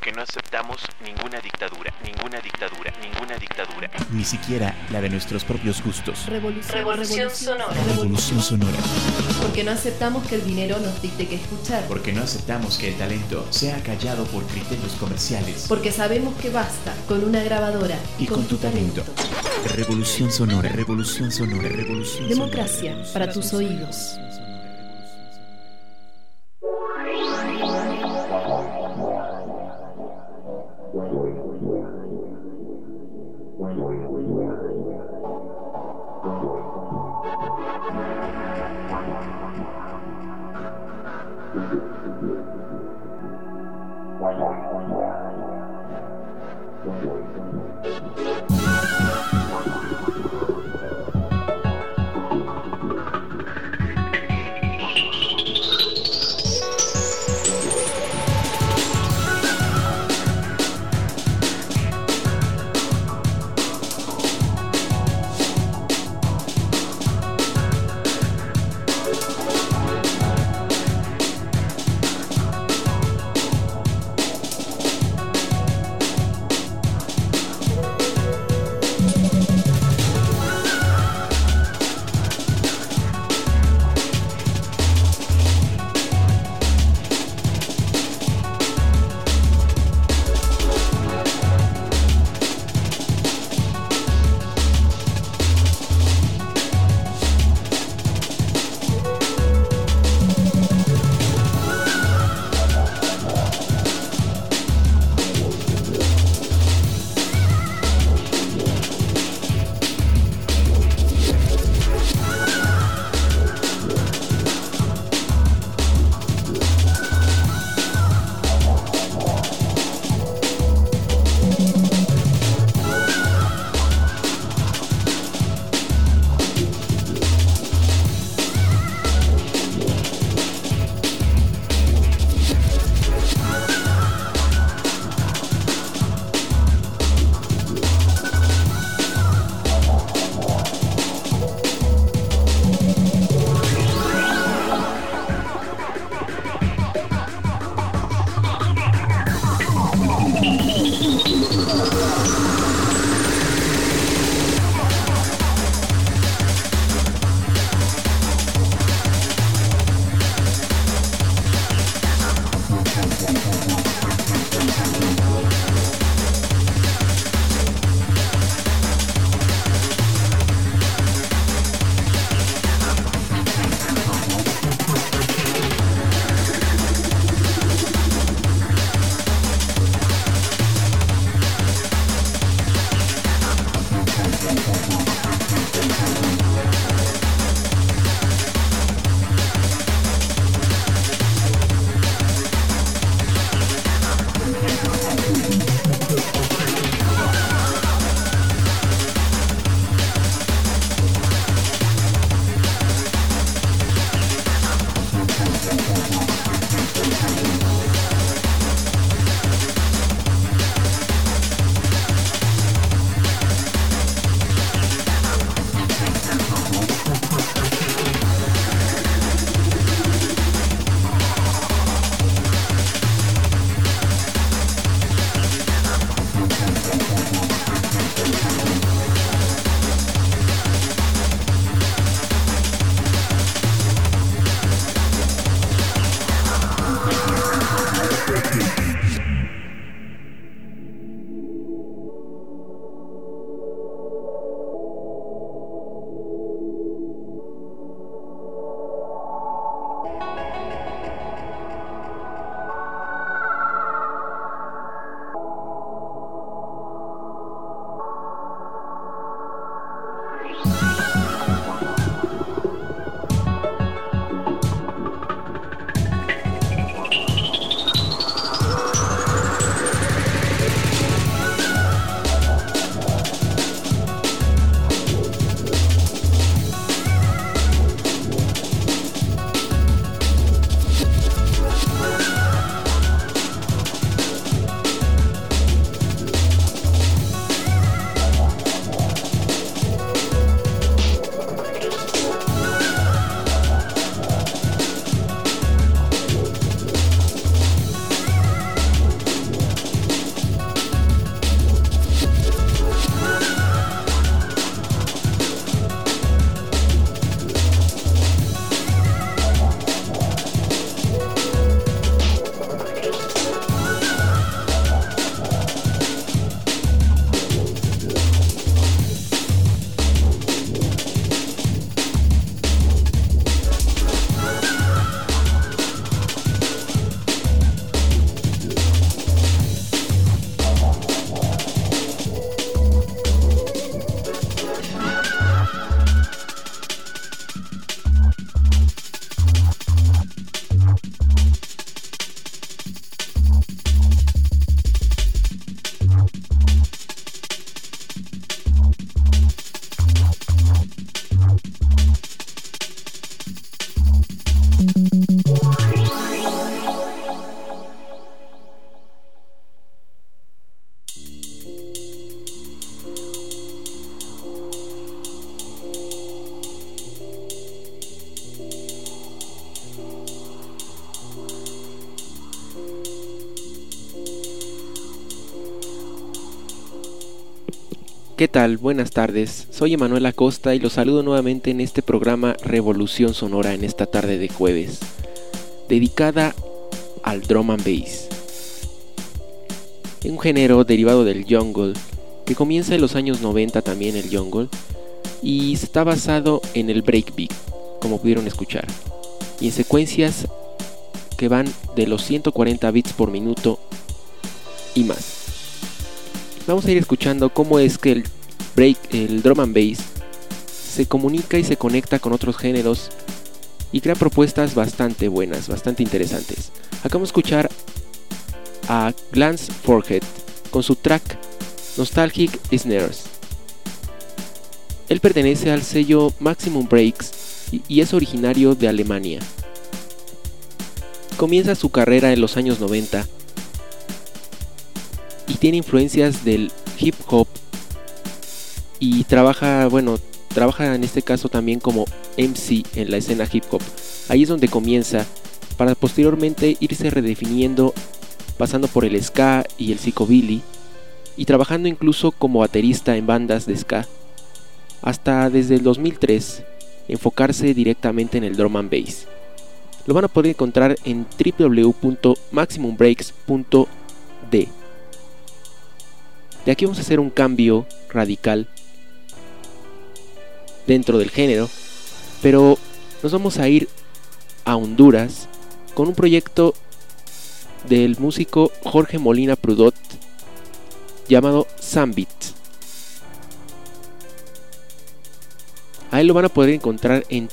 Porque no aceptamos ninguna dictadura, ninguna dictadura, ninguna dictadura. Ni siquiera la de nuestros propios gustos. Revolución sonora. Revolución sonora. Porque no aceptamos que el dinero nos dicte qué escuchar. Porque no aceptamos que el talento sea callado por criterios comerciales. Porque sabemos que basta con una grabadora y con tu talento. Revolución sonora, revolución sonora, revolución Democracia sonora. para tus oídos. ¿Qué tal? Buenas tardes, soy Emanuel Acosta y los saludo nuevamente en este programa Revolución Sonora en esta tarde de jueves, dedicada al drum and bass. Un género derivado del jungle, que comienza en los años 90 también el jungle, y está basado en el breakbeat, como pudieron escuchar, y en secuencias que van de los 140 bits por minuto y más. Vamos a ir escuchando cómo es que el drum and bass se comunica y se conecta con otros géneros y crea propuestas bastante buenas, bastante interesantes. Acá vamos a escuchar a Glance Forehead con su track Nostalgic Snares. Él pertenece al sello Maximum Breaks y es originario de Alemania. Comienza su carrera en los años 90 y tiene influencias del hip hop y trabaja en este caso también como MC en la escena hip hop. Ahí es donde comienza para posteriormente irse redefiniendo, pasando por el ska y el psychobilly y trabajando incluso como baterista en bandas de ska, hasta desde el 2003 enfocarse directamente en el drum and bass. Lo van a poder encontrar en www.maximumbreaks.de. De aquí vamos a hacer un cambio radical dentro del género, pero nos vamos a ir a Honduras con un proyecto del músico Jorge Molina Prudot llamado Sambit. A él lo van a poder encontrar en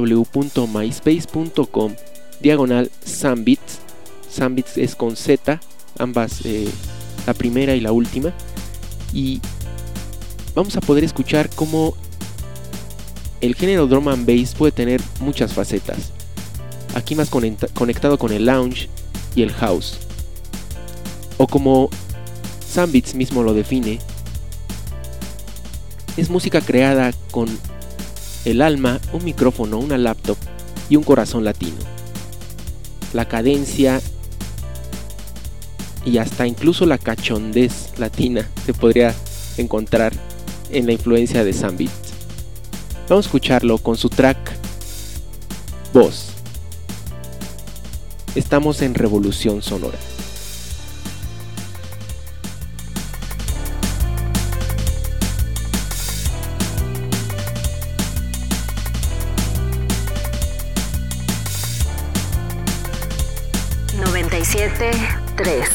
www.myspace.com/Sambit. Sambit es con Z, ambas, la primera y la última. Y vamos a poder escuchar cómo el género drum and bass puede tener muchas facetas. Aquí más conectado con el lounge y el house, o como Sambits mismo lo define, es música creada con el alma, un micrófono, una laptop y un corazón latino. La cadencia y hasta incluso la cachondez latina se podría encontrar en la influencia de Sambit. Vamos a escucharlo con su track Voz. Estamos en Revolución Sonora. Tres.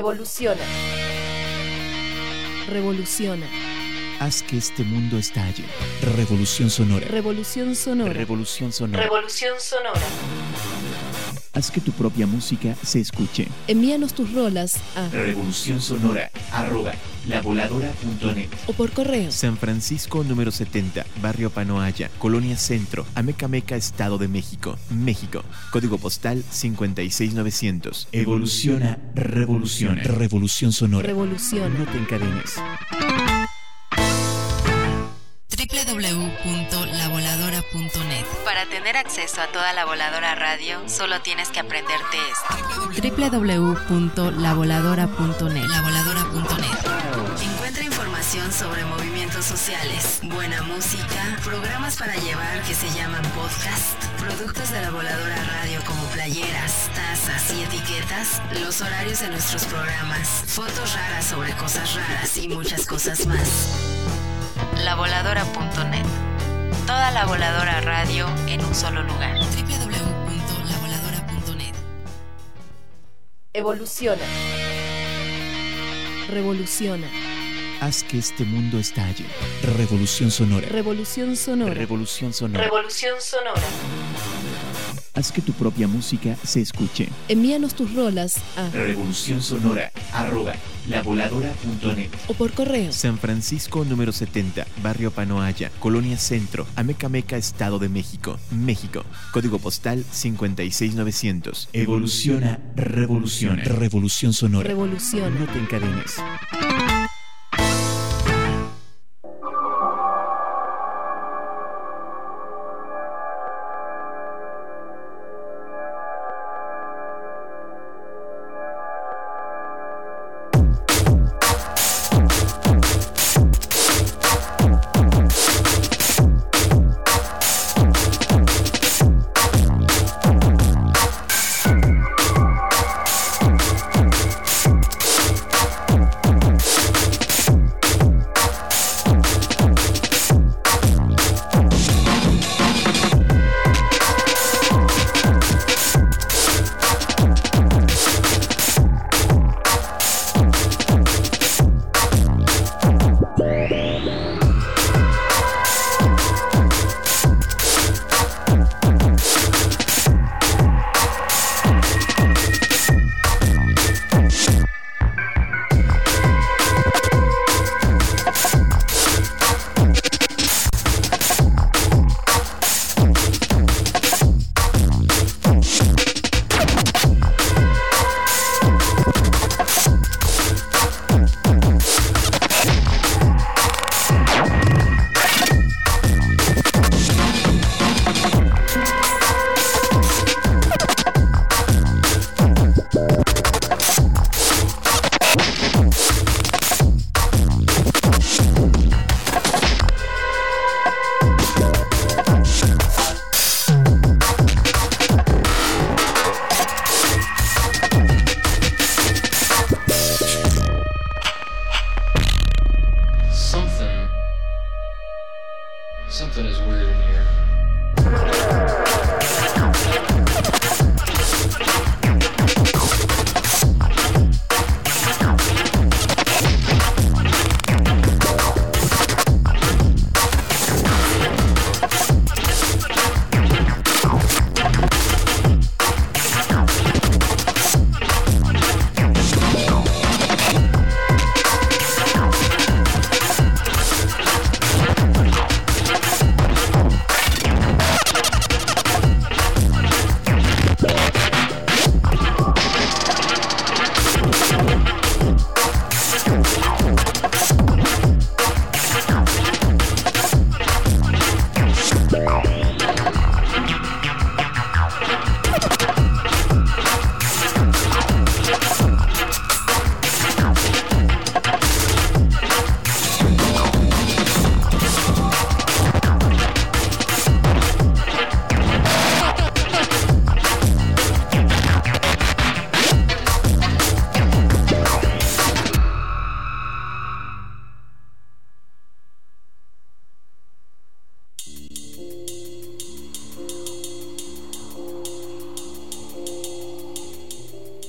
Evoluciona. Revoluciona. Haz que este mundo estalle. Revolución sonora. Revolución sonora. Revolución sonora. Revolución sonora. Haz que tu propia música se escuche. Envíanos tus rolas a revolucionsonora@lavoladora.net o por correo. San Francisco número 70, Barrio Panoaya, Colonia Centro, Amecameca, Estado de México, México. Código postal 56900. Evoluciona, revoluciona. Revolución sonora. Revoluciona. No te encadenes. www.lavoladora.net. Para tener acceso a toda La Voladora Radio, solo tienes que aprenderte esto. www.lavoladora.net. Lavoladora.net. Encuentra información sobre movimientos sociales, buena música, programas para llevar que se llaman podcast, productos de La Voladora Radio como playeras, tazas y etiquetas, los horarios de nuestros programas, fotos raras sobre cosas raras y muchas cosas más. Lavoladora.net. Toda La Voladora Radio en un solo lugar. www.lavoladora.net. Evoluciona. Revoluciona. Haz que este mundo estalle. Revolución sonora. Revolución sonora. Revolución sonora. Revolución sonora. Haz que tu propia música se escuche. Envíanos tus rolas a revolucionsonora@lavoladora.net o por correo. San Francisco número 70, Barrio Panoaya, Colonia Centro, Amecameca, Estado de México, México. Código postal 56900. Evoluciona, revoluciona. Revolución sonora. Revoluciona. No te encadenes.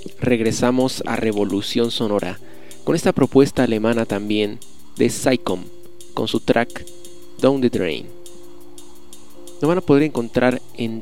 regresamos a Revolución Sonora con esta propuesta alemana también de Psycom con su track Down the Drain. Lo van a poder encontrar en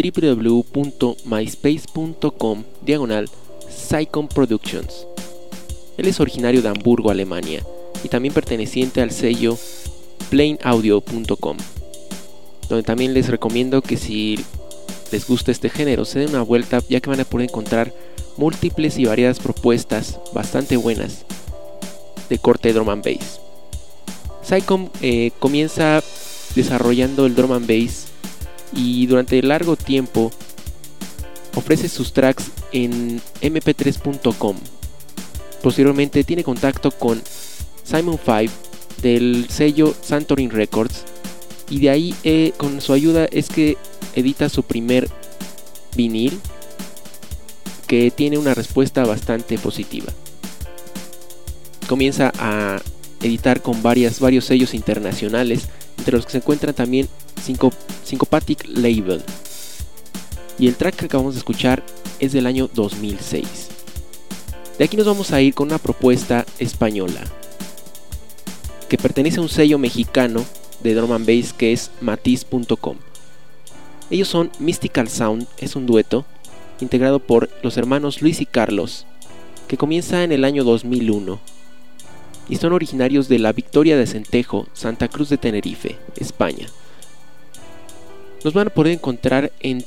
www.myspace.com/Psycom Productions. Él es originario de Hamburgo, Alemania, y también perteneciente al sello plainaudio.com, donde también les recomiendo que si les gusta este género se den una vuelta, ya que van a poder encontrar múltiples y variadas propuestas bastante buenas de corte drum and bass. Psycom comienza desarrollando el drum and bass y durante largo tiempo ofrece sus tracks en mp3.com. Posteriormente tiene contacto con Simon Five del sello Santorin Records, y de ahí con su ayuda es que edita su primer vinil, que tiene una respuesta bastante positiva. Comienza a editar con varios sellos internacionales, entre los que se encuentran también Syncopatic Label, y el track que acabamos de escuchar es del año 2006. De aquí nos vamos a ir con una propuesta española que pertenece a un sello mexicano de drum and bass que es Matiz.com. Ellos son Mystical Sound, es un dueto integrado por los hermanos Luis y Carlos, que comienza en el año 2001 y son originarios de la Victoria de Centejo, Santa Cruz de Tenerife, España. Nos van a poder encontrar en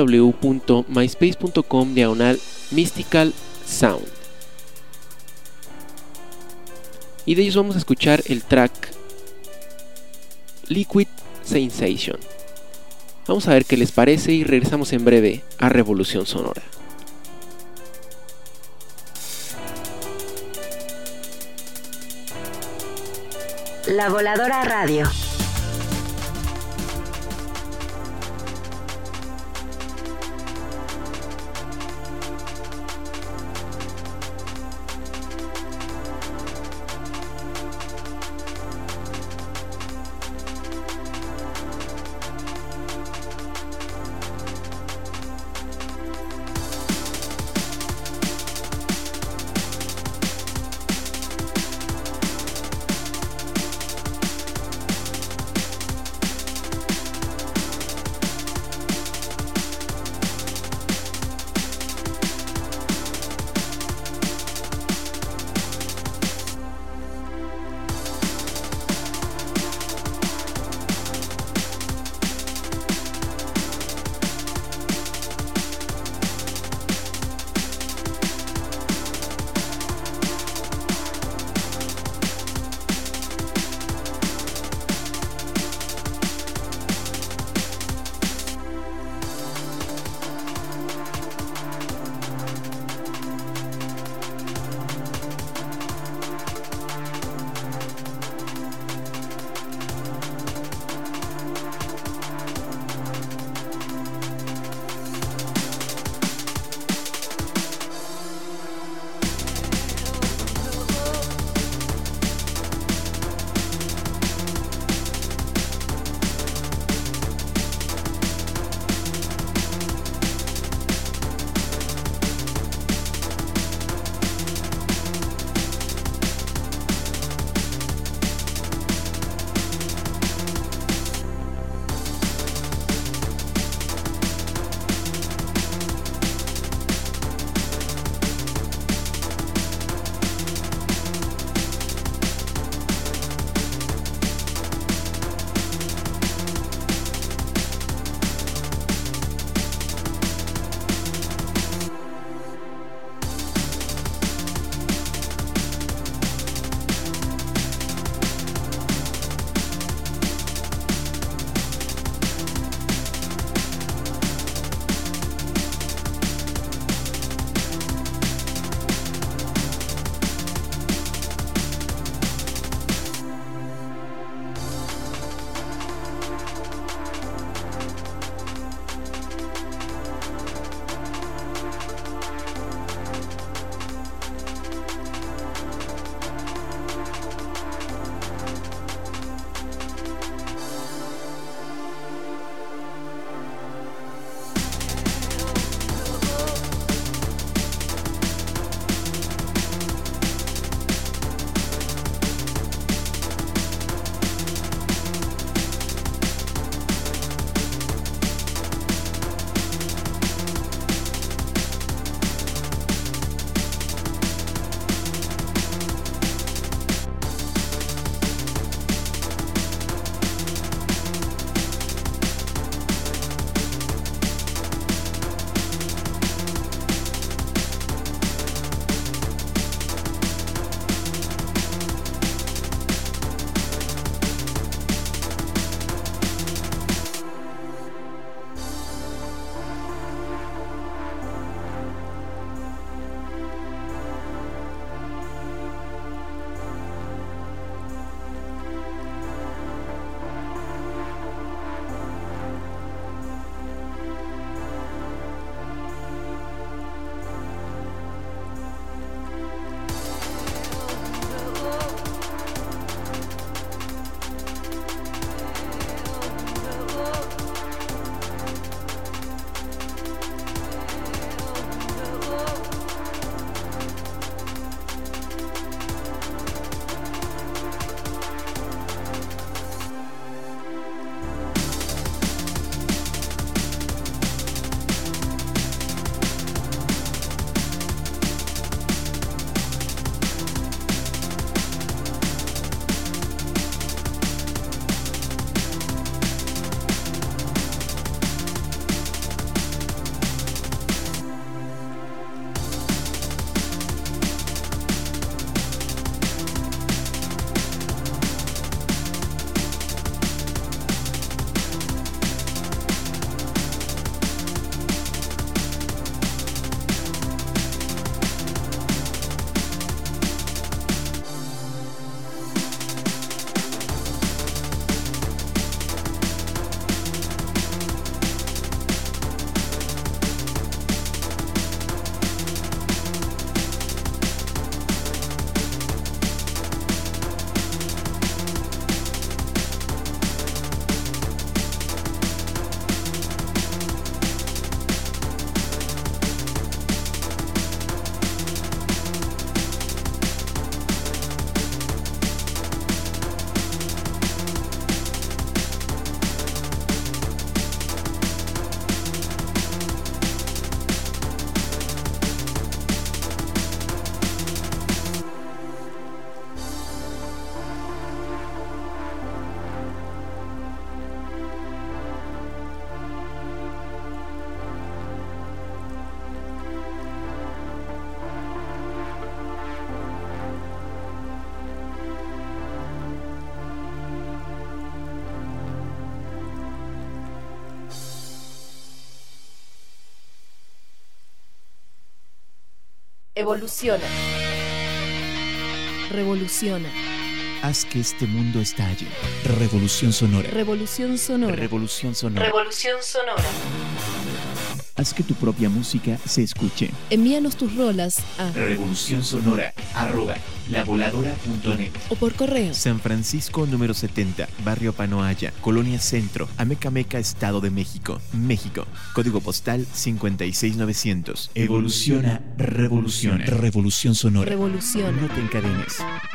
www.myspace.com/Mystical Sound. Y de ellos vamos a escuchar el track Liquid Sensation. Vamos a ver qué les parece y regresamos en breve a Revolución Sonora. La Voladora Radio. Evoluciona. Revoluciona. Haz que este mundo estalle. Revolución sonora. Revolución sonora. Revolución sonora. Revolución sonora. Haz que tu propia música se escuche. Envíanos tus rolas a revolucionsonora@lavoladora.net o por correo. San Francisco número 70, Barrio Panoaya, Colonia Centro, Amecameca, Estado de México, México. Código postal 56900. Evoluciona, revoluciona. Revolución sonora. Revoluciona. No te encadenes.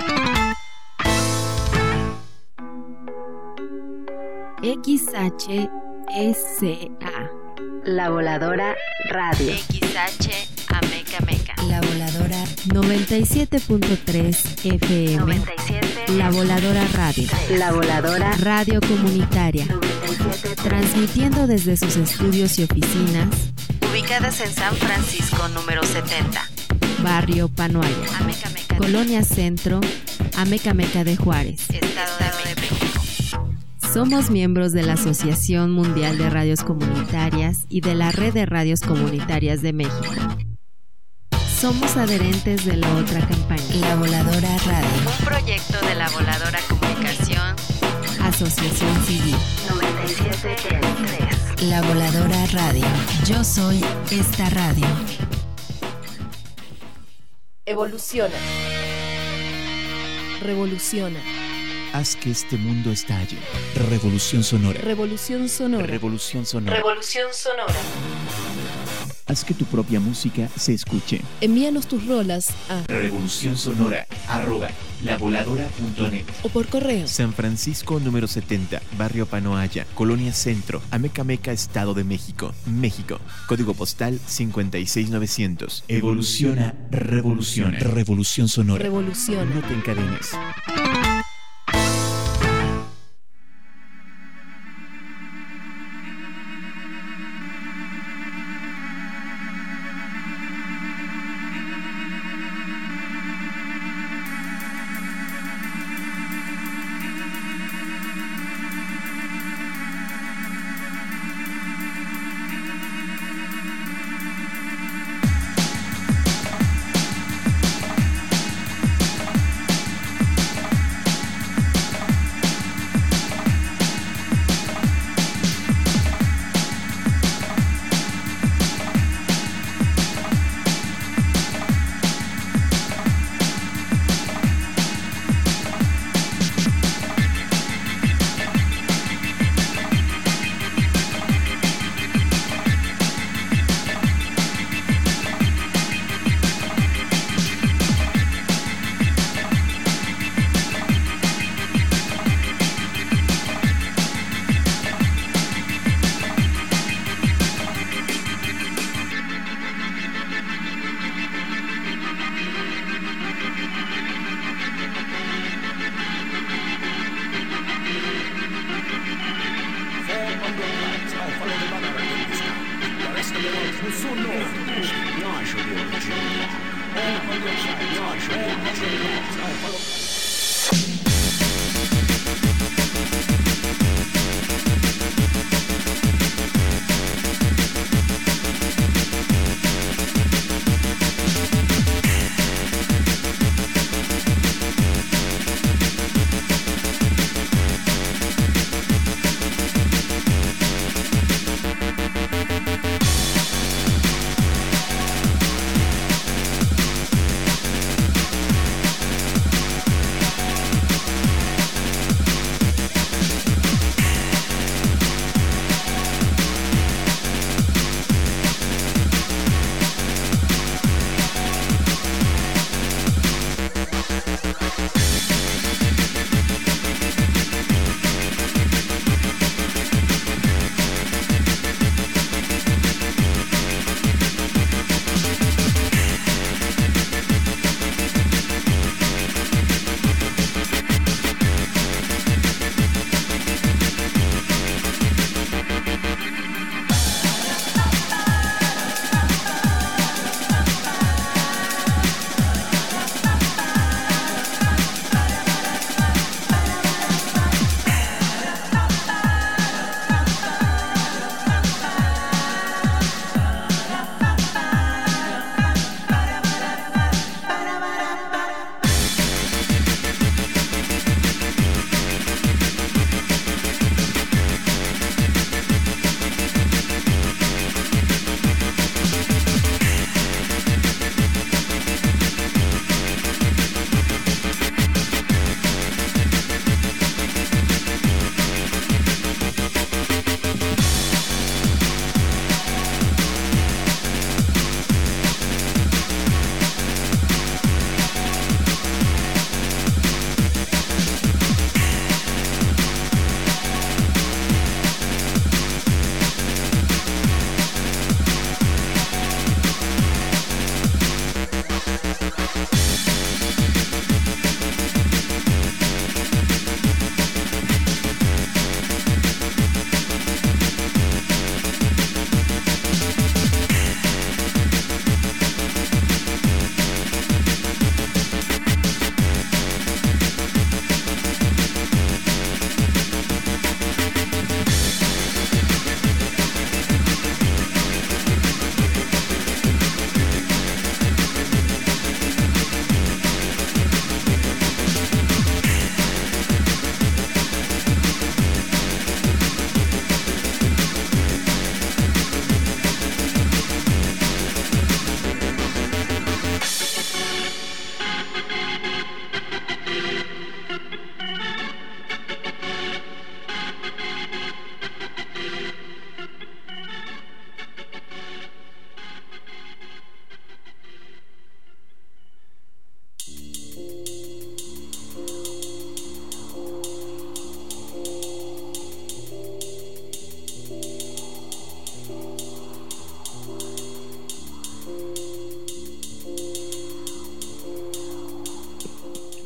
XHSA. La Voladora Radio. XH Amecameca. La Voladora 97.3 FM. 97. La Voladora Radio. La Voladora Radio Comunitaria. 97. Transmitiendo desde sus estudios y oficinas ubicadas en San Francisco número 70. Barrio Panoaya. Amecameca. Colonia Centro, Amecameca de Juárez. Estado de México. Somos miembros de la Asociación Mundial de Radios Comunitarias y de la Red de Radios Comunitarias de México. Somos adherentes de la otra campaña, La Voladora Radio, un proyecto de La Voladora Comunicación, Asociación Civil 97.3. La Voladora Radio. Yo soy esta radio. Evoluciona. Revoluciona. Haz que este mundo estalle. Revolución sonora. Revolución sonora. Revolución sonora. Revolución sonora. Haz que tu propia música se escuche. Envíanos tus rolas a revolucionsonora@lavoladora.net o por correo. San Francisco número 70, Barrio Panoaya, Colonia Centro, Amecameca, Estado de México, México. Código postal 56900. Evoluciona, revoluciona. Revolución sonora. Revoluciona. No te encadenes.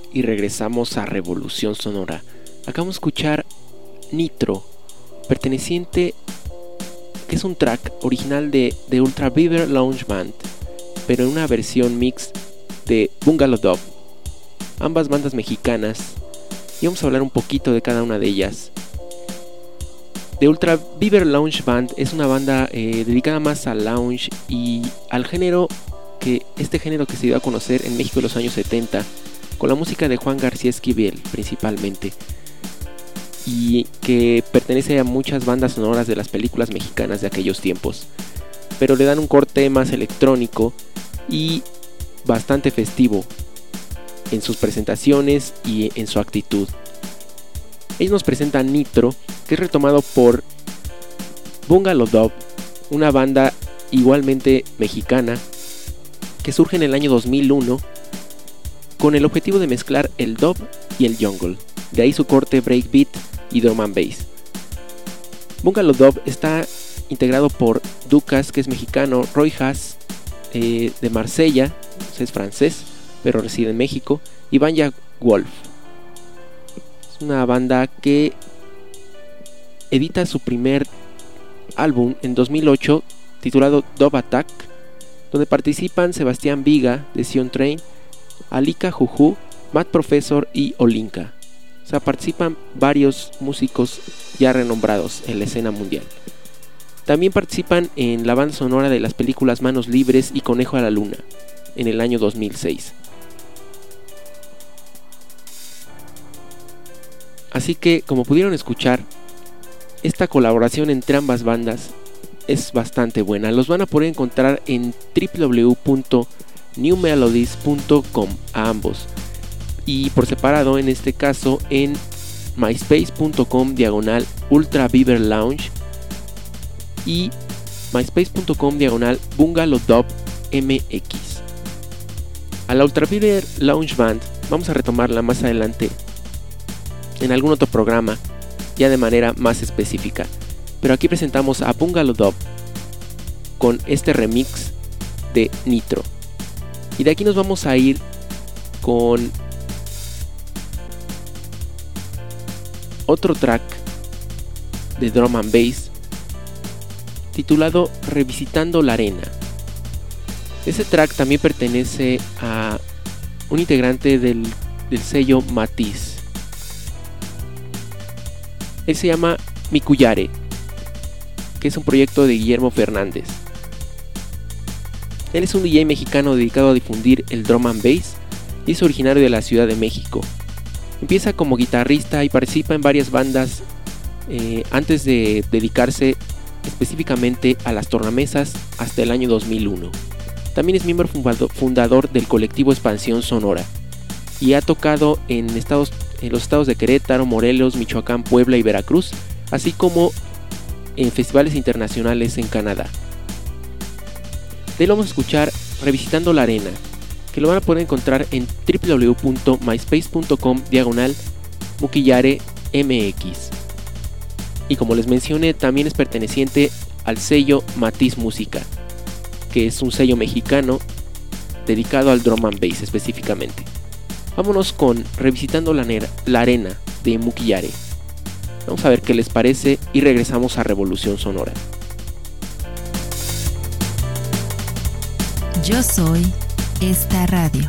y regresamos a Revolución Sonora. Acabamos de escuchar Nitro, perteneciente, que es un track original de Ultra Beaver Lounge Band, pero en una versión mix de Bungalow Dub, ambas bandas mexicanas, y vamos a hablar un poquito de cada una de ellas. The Ultra Beaver Lounge Band es una banda dedicada más al lounge y al género que se dio a conocer en México en los años 70, con la música de Juan García Esquivel principalmente, y que pertenece a muchas bandas sonoras de las películas mexicanas de aquellos tiempos, pero le dan un corte más electrónico y bastante festivo en sus presentaciones y en su actitud. Ellos nos presentan Nitro, que es retomado por Bungalow Dub, una banda igualmente mexicana que surge en el año 2001 con el objetivo de mezclar el dub y el jungle, de ahí su corte breakbeat y drum and bass. Bungalow Dub está integrado por Ducas, que es mexicano, Roy Haas, de Marsella, es francés, pero reside en México, y Vanya Wolf. Es una banda que edita su primer álbum en 2008 titulado Dub Attack, donde participan Sebastián Viga de Sion Train, Alika Juju, Matt Professor y Olinka. O sea, participan varios músicos ya renombrados en la escena mundial. También participan en la banda sonora de las películas Manos Libres y Conejo a la Luna en el año 2006. Así que, como pudieron escuchar, esta colaboración entre ambas bandas es bastante buena. Los van a poder encontrar en www.newmelodies.com a ambos, y por separado en este caso en myspace.com/Ultra Beaver Lounge y myspace.com/Bungalow Dub MX. A la Ultra Beaver Lounge Band vamos a retomarla más adelante en algún otro programa, ya de manera más específica, pero aquí presentamos a Bungalow Dub con este remix de Nitro. Y de aquí nos vamos a ir con otro track de drum and bass titulado Revisitando la Arena. Ese track también pertenece a un integrante del sello Matiz. Él se llama Mikuyare, que es un proyecto de Guillermo Fernández. Él es un DJ mexicano dedicado a difundir el drum and bass y es originario de la Ciudad de México. Empieza como guitarrista y participa en varias bandas antes de dedicarse específicamente a las tornamesas hasta el año 2001. También es miembro fundador del colectivo Expansión Sonora y ha tocado en los estados de Querétaro, Morelos, Michoacán, Puebla y Veracruz, así como en festivales internacionales en Canadá. De él vamos a escuchar Revisitando la Arena, que lo van a poder encontrar en www.myspace.com/MukiyareMX. Y como les mencioné, también es perteneciente al sello Matiz Música, que es un sello mexicano dedicado al drum and bass específicamente. Vámonos con Revisitando la Arena de Mukiyare. Vamos a ver qué les parece y regresamos a Revolución Sonora. Yo soy esta radio.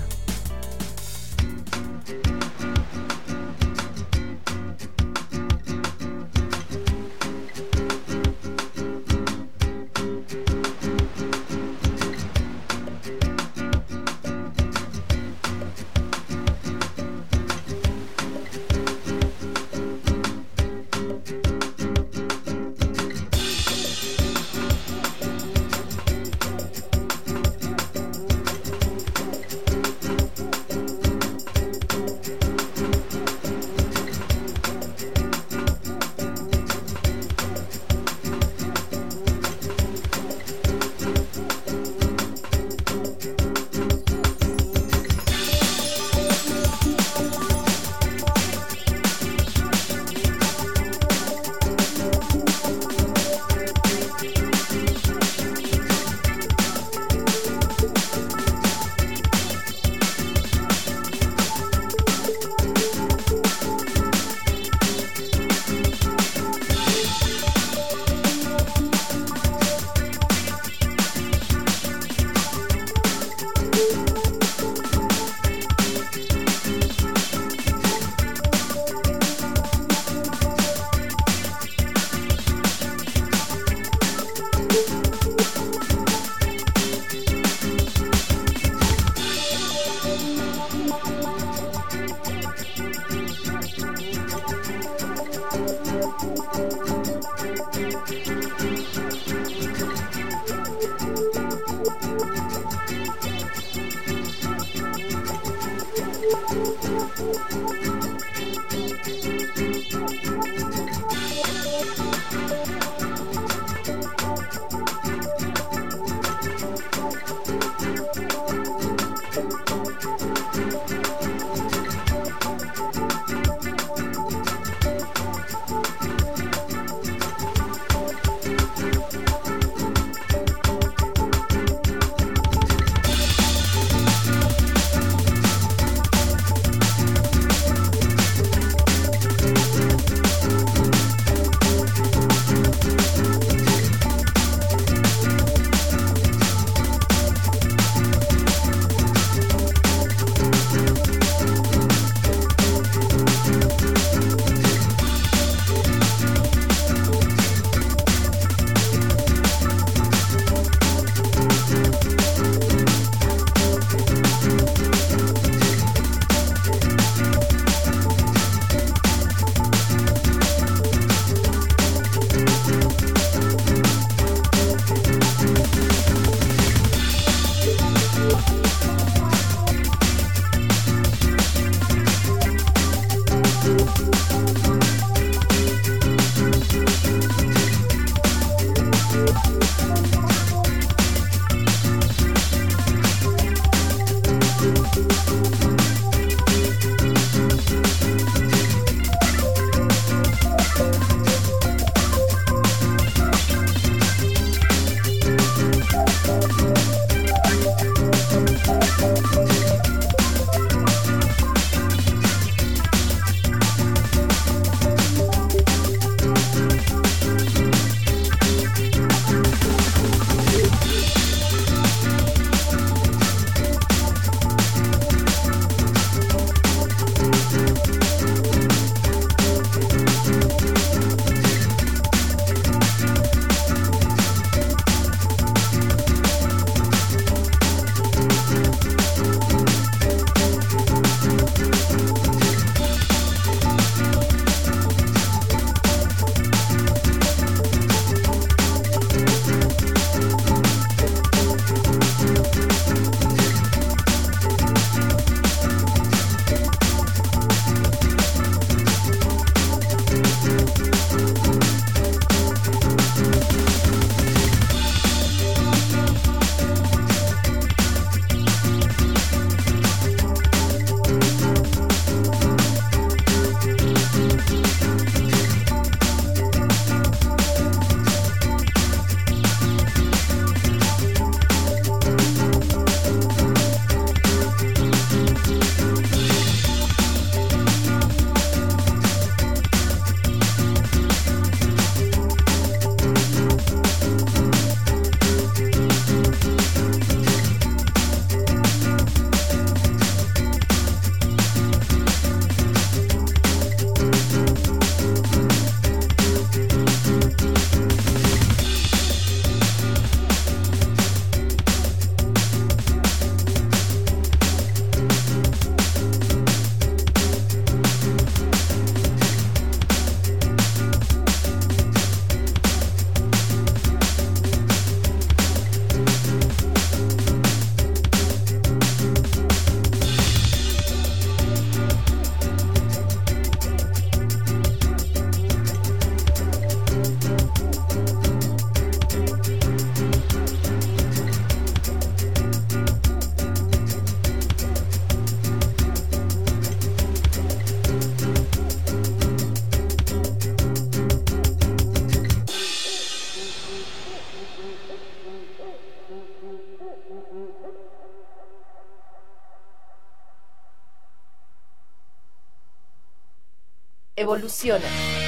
Evoluciona.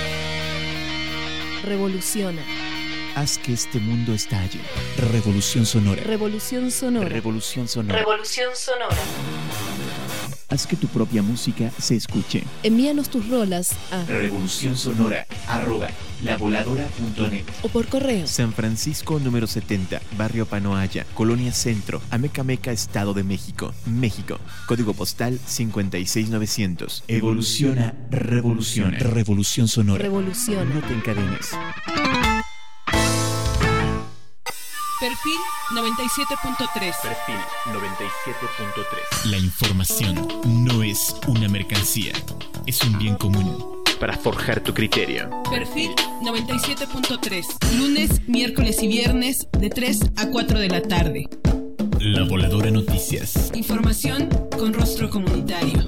Revoluciona. Haz que este mundo estalle. Revolución sonora. Revolución sonora. Revolución sonora. Revolución sonora. Haz que tu propia música se escuche. Envíanos tus rolas a revolucionsonora@lavoladora.net o por correo. San Francisco número 70, Barrio Panoaya, Colonia Centro, Amecameca, Estado de México, México. Código postal 56900. Evoluciona, revoluciona. Revolución sonora. Revoluciona. No te encadenes. Perfil 97.3. Perfil 97.3. La información no es una mercancía, es un bien común. Para forjar tu criterio. Perfil 97.3. Lunes, miércoles y viernes de 3 a 4 de la tarde. La Voladora Noticias. Información con rostro comunitario.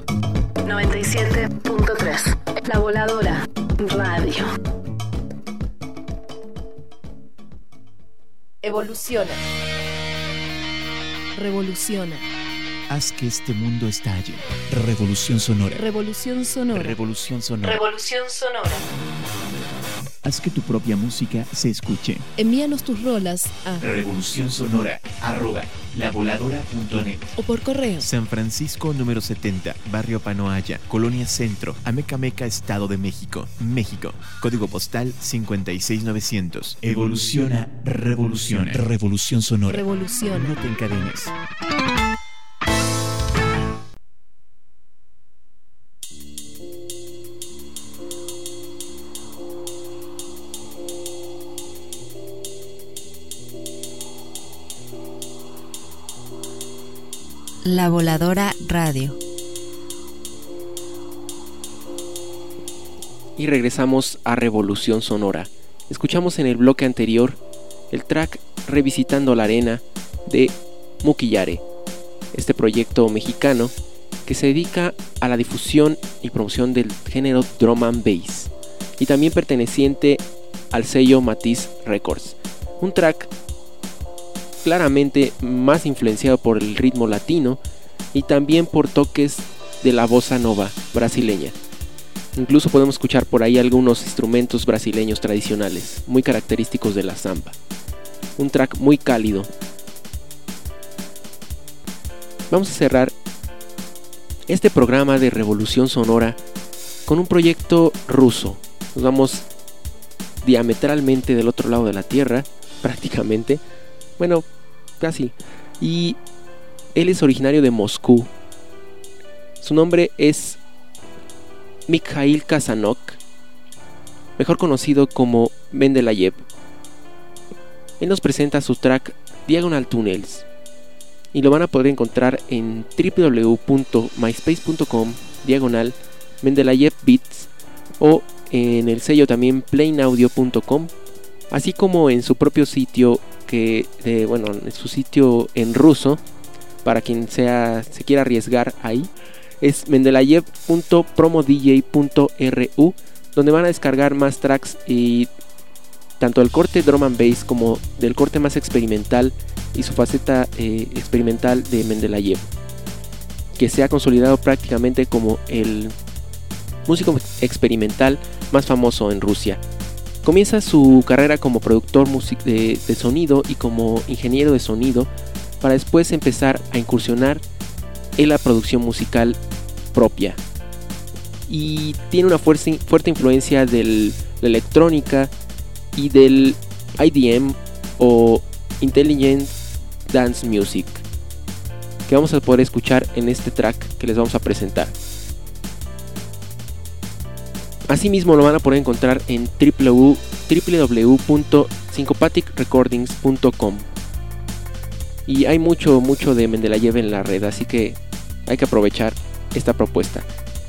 97.3. La Voladora Radio. Evoluciona. Revoluciona. Haz que este mundo estalle. Revolución sonora. Revolución sonora. Revolución sonora. Revolución sonora. Haz que tu propia música se escuche. Envíanos tus rolas a revolucionsonora@lavoladora.net o por correo. San Francisco número 70, Barrio Panoaya, Colonia Centro, Amecameca, Estado de México, México. Código postal 56900. Evoluciona, revoluciona. Revolución sonora. Revolución. No te encadenes. La Voladora Radio. Y regresamos a Revolución Sonora. Escuchamos en el bloque anterior el track Revisitando la Arena de Mukiyare, este proyecto mexicano que se dedica a la difusión y promoción del género drum and bass, y también perteneciente al sello Matiz Records. Un track claramente más influenciado por el ritmo latino y también por toques de la bossa nova brasileña. Incluso podemos escuchar por ahí algunos instrumentos brasileños tradicionales, muy característicos de la samba. Un track muy cálido. Vamos a cerrar este programa de Revolución Sonora con un proyecto ruso. Nos vamos diametralmente del otro lado de la tierra, prácticamente. Bueno, casi. Y él es originario de Moscú. Su nombre es Mikhail Kazanok, mejor conocido como Mendeleyev. Él nos presenta su track Diagonal Tunnels y lo van a poder encontrar en www.myspace.com/Mendeleyev Beats o en el sello también plainaudio.com, así como en su propio sitio en su sitio en ruso, para quien se quiera arriesgar ahí, es mendeleyev.promodj.ru, donde van a descargar más tracks, y tanto del corte drum and bass como del corte más experimental y su faceta experimental de Mendeleyev, que se ha consolidado prácticamente como el músico experimental más famoso en Rusia. Comienza su carrera como productor de sonido y como ingeniero de sonido, para después empezar a incursionar en la producción musical propia. Y tiene una fuerte influencia de la electrónica y del IDM o Intelligent Dance Music, que vamos a poder escuchar en este track que les vamos a presentar. Asimismo lo van a poder encontrar en www.syncopaticrecordings.com. Y hay mucho de Mendeleyev en la red, así que hay que aprovechar esta propuesta.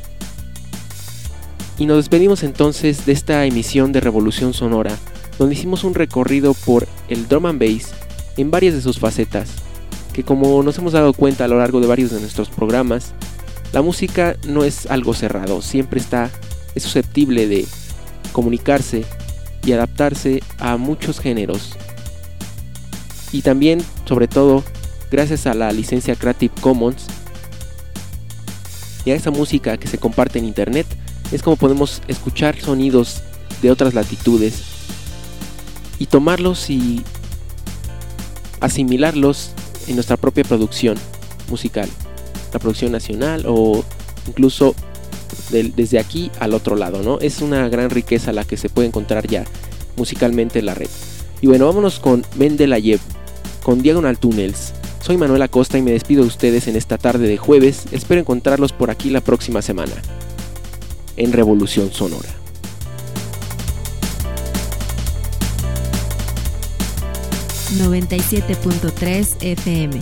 Y nos despedimos entonces de esta emisión de Revolución Sonora, donde hicimos un recorrido por el drum and bass en varias de sus facetas, que como nos hemos dado cuenta a lo largo de varios de nuestros programas, la música no es algo cerrado, siempre es susceptible de comunicarse y adaptarse a muchos géneros. Y también, sobre todo, gracias a la licencia Creative Commons y a esa música que se comparte en internet, es como podemos escuchar sonidos de otras latitudes y tomarlos y asimilarlos en nuestra propia producción musical, la producción nacional o incluso desde aquí al otro lado, ¿no? Es una gran riqueza la que se puede encontrar ya musicalmente en la red. Y bueno, vámonos con Mendeleyev, con Diagonal Tunnels. Soy Manuel Acosta y me despido de ustedes en esta tarde de jueves. Espero encontrarlos por aquí la próxima semana en Revolución Sonora. 97.3 FM.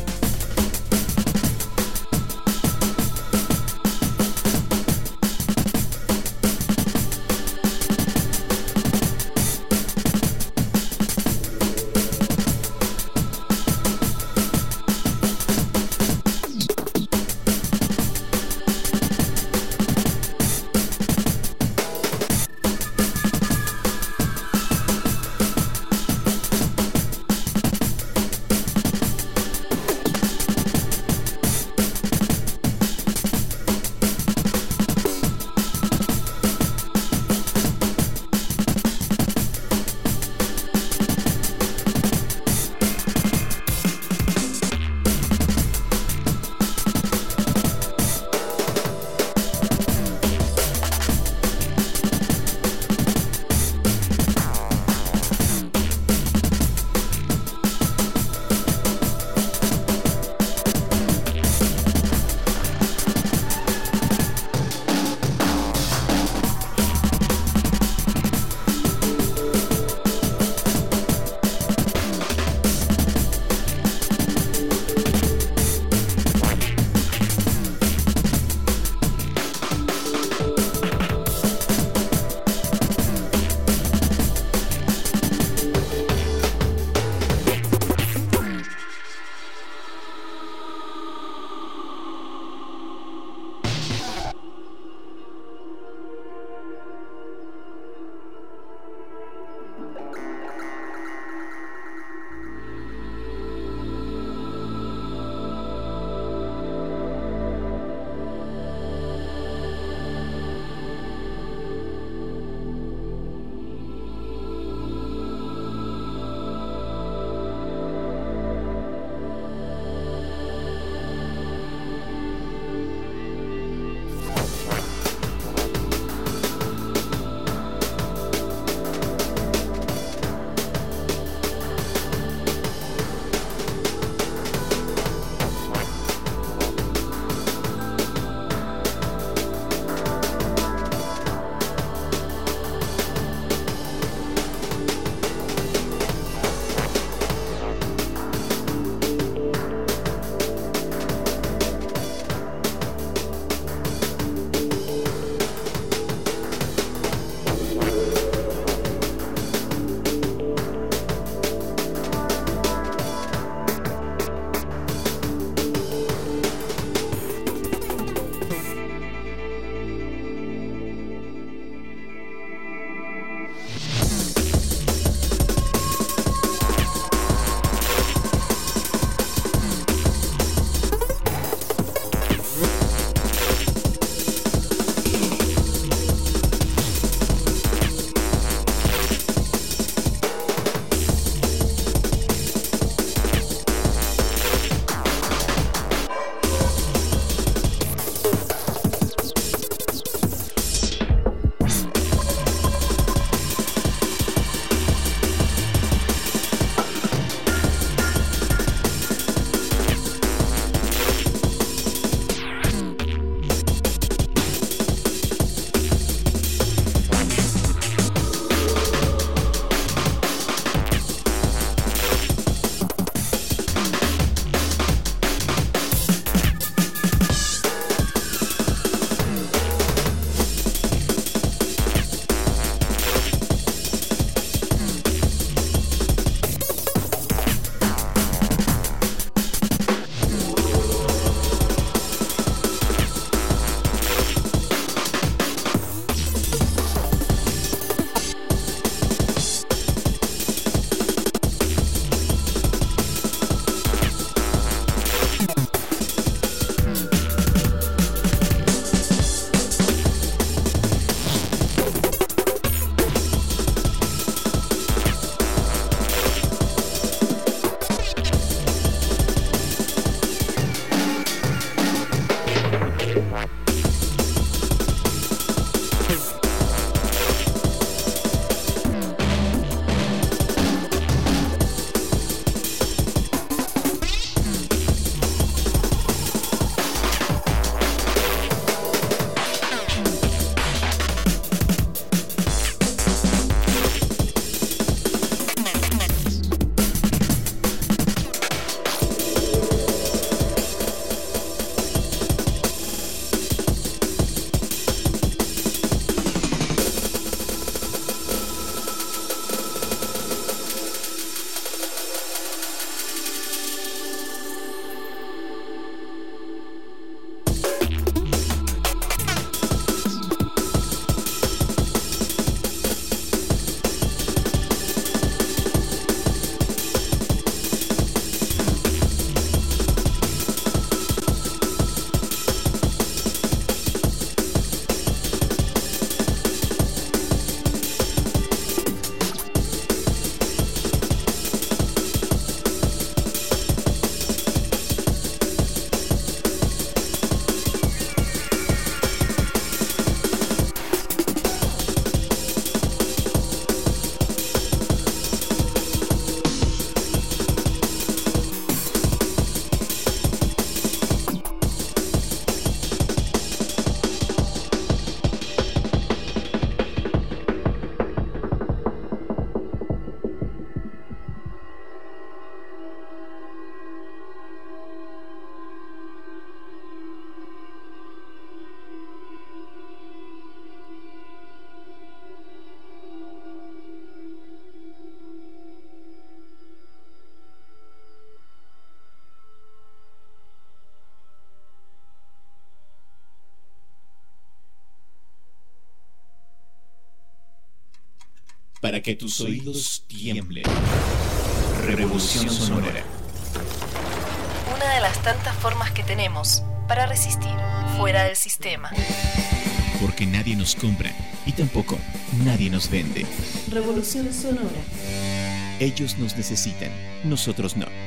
para que tus oídos tiemblen. Revolución sonora. Una de las tantas formas que tenemos para resistir fuera del sistema. Porque nadie nos compra y tampoco nadie nos vende. Revolución sonora. Ellos nos necesitan, nosotros no.